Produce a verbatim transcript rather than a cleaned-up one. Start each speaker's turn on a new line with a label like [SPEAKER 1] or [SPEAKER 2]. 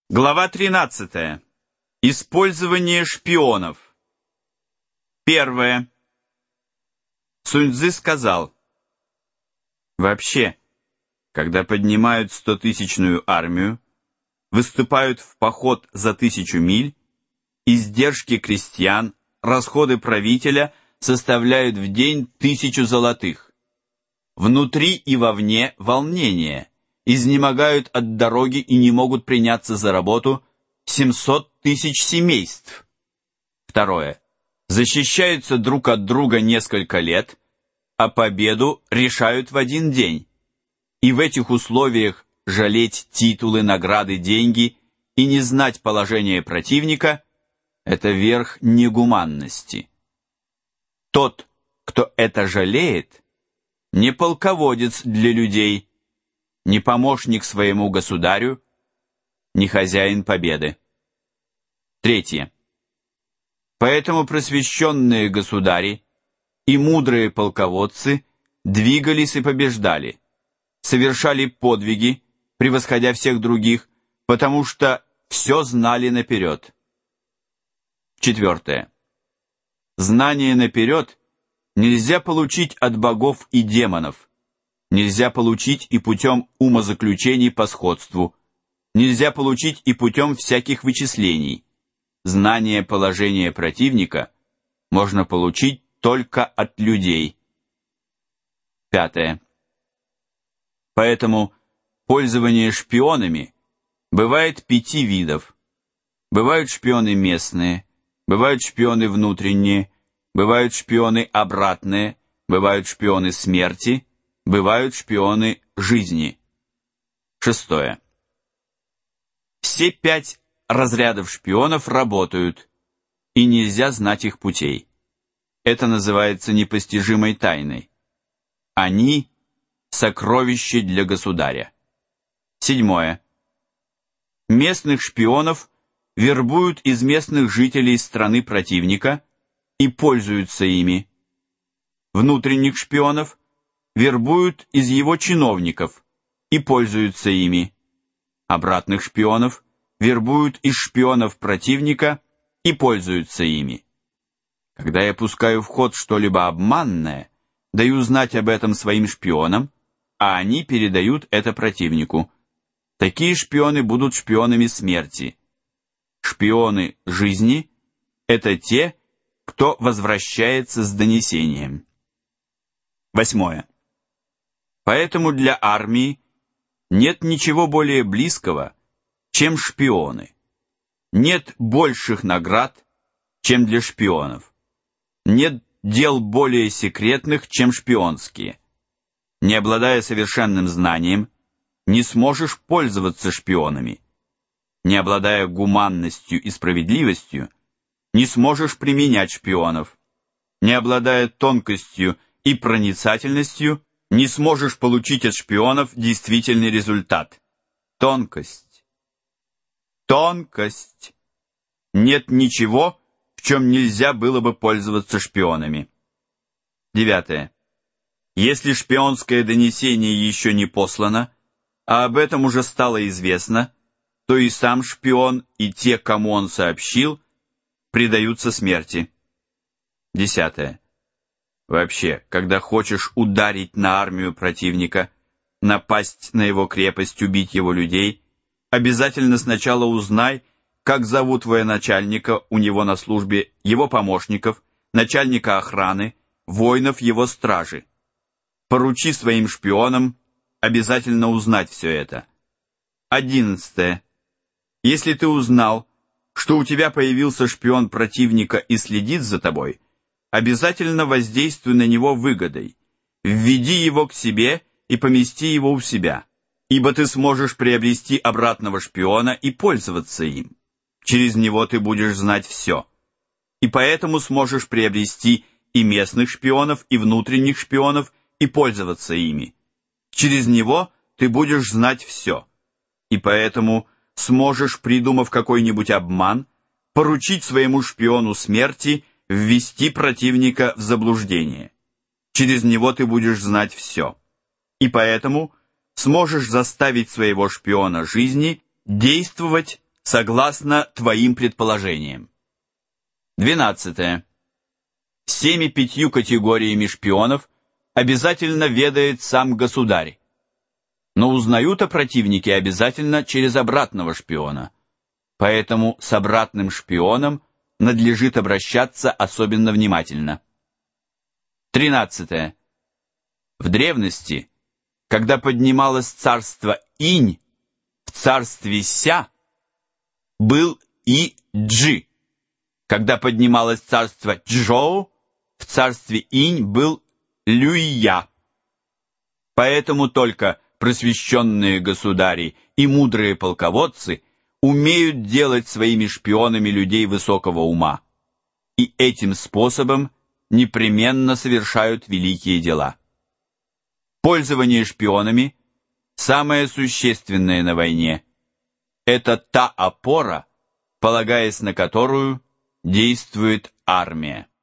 [SPEAKER 1] Глава тринадцатая. Использование шпионов. Первое. Сунь-цзы сказал: вообще, когда поднимают стотысячную армию, выступают в поход за тысячу миль, издержки крестьян, расходы правителя составляют в день тысячу золотых. Внутри и вовне волнение. Изнемогают от дороги и не могут приняться за работу семьсот тысяч семейств. Второе. Защищаются друг от друга несколько лет, а победу решают в один день. И в этих условиях жалеть титулы, награды, деньги и не знать положение противника – это верх негуманности. Тот, кто это жалеет, не полководец для людей, не помощник своему государю, не хозяин победы. Третье. Поэтому просвещенные государи и мудрые полководцы двигались и побеждали, совершали подвиги, превосходя всех других, потому что все знали наперед. Четвертое. Знание наперед нельзя получить от богов и демонов, нельзя получить и путем умозаключений по сходству, нельзя получить и путем всяких вычислений. Знание положения противника можно получить только от людей. Пятое. Поэтому пользование шпионами бывает пяти видов. Бывают шпионы местные, бывают шпионы внутренние, бывают шпионы обратные, бывают шпионы смерти, бывают шпионы жизни. Шестое. Все пять разрядов шпионов работают, и нельзя знать их путей. Это называется непостижимой тайной. Они – сокровище для государя. Седьмое. Местных шпионов вербуют из местных жителей страны противника и пользуются ими. Внутренних шпионов вербуют из его чиновников и пользуются ими. Обратных шпионов вербуют из шпионов противника и пользуются ими. Когда я пускаю в ход что-либо обманное, даю знать об этом своим шпионам, а они передают это противнику. Такие шпионы будут шпионами смерти. Шпионы жизни – это те, кто возвращается с донесением. Восьмое. Поэтому для армии нет ничего более близкого, чем шпионы. Нет больших наград, чем для шпионов. Нет дел более секретных, чем шпионские. Не обладая совершенным знанием, не сможешь пользоваться шпионами. Не обладая гуманностью и справедливостью, не сможешь применять шпионов. Не обладая тонкостью и проницательностью, не сможешь получить от шпионов действительный результат. Тонкость. Тонкость. Нет ничего, в чем нельзя было бы пользоваться шпионами. Девятое. Если шпионское донесение еще не послано, а об этом уже стало известно, то и сам шпион, и те, кому он сообщил, предаются смерти. Десятое. Вообще, когда хочешь ударить на армию противника, напасть на его крепость, убить его людей, обязательно сначала узнай, как зовут военачальника у него на службе, его помощников, начальника охраны, воинов его стражи. Поручи своим шпионам обязательно узнать все это. Одиннадцатое. Если ты узнал, что у тебя появился шпион противника и следит за тобой, обязательно воздействуй на него выгодой. Введи его к себе и помести его у себя, ибо ты сможешь приобрести обратного шпиона и пользоваться им. Через него ты будешь знать все. И поэтому сможешь приобрести и местных шпионов, и внутренних шпионов, и пользоваться ими. Через него ты будешь знать все. И поэтому сможешь, придумав какой-нибудь обман, поручить своему шпиону смерти ввести противника в заблуждение. Через него ты будешь знать все. И поэтому сможешь заставить своего шпиона жизни действовать согласно твоим предположениям. Двенадцатое. Всеми пятью категориями шпионов обязательно ведает сам государь, но узнают о противнике обязательно через обратного шпиона, поэтому с обратным шпионом надлежит обращаться особенно внимательно. Тринадцатое. В древности, когда поднималось царство Инь, в царстве Ся был И-Джи. Когда поднималось царство Чжоу, в царстве Инь был Люйя. Поэтому только просвещенные государи и мудрые полководцы умеют делать своими шпионами людей высокого ума, и этим способом непременно совершают великие дела. Пользование шпионами, самое существенное на войне, это та опора, полагаясь на которую действует армия.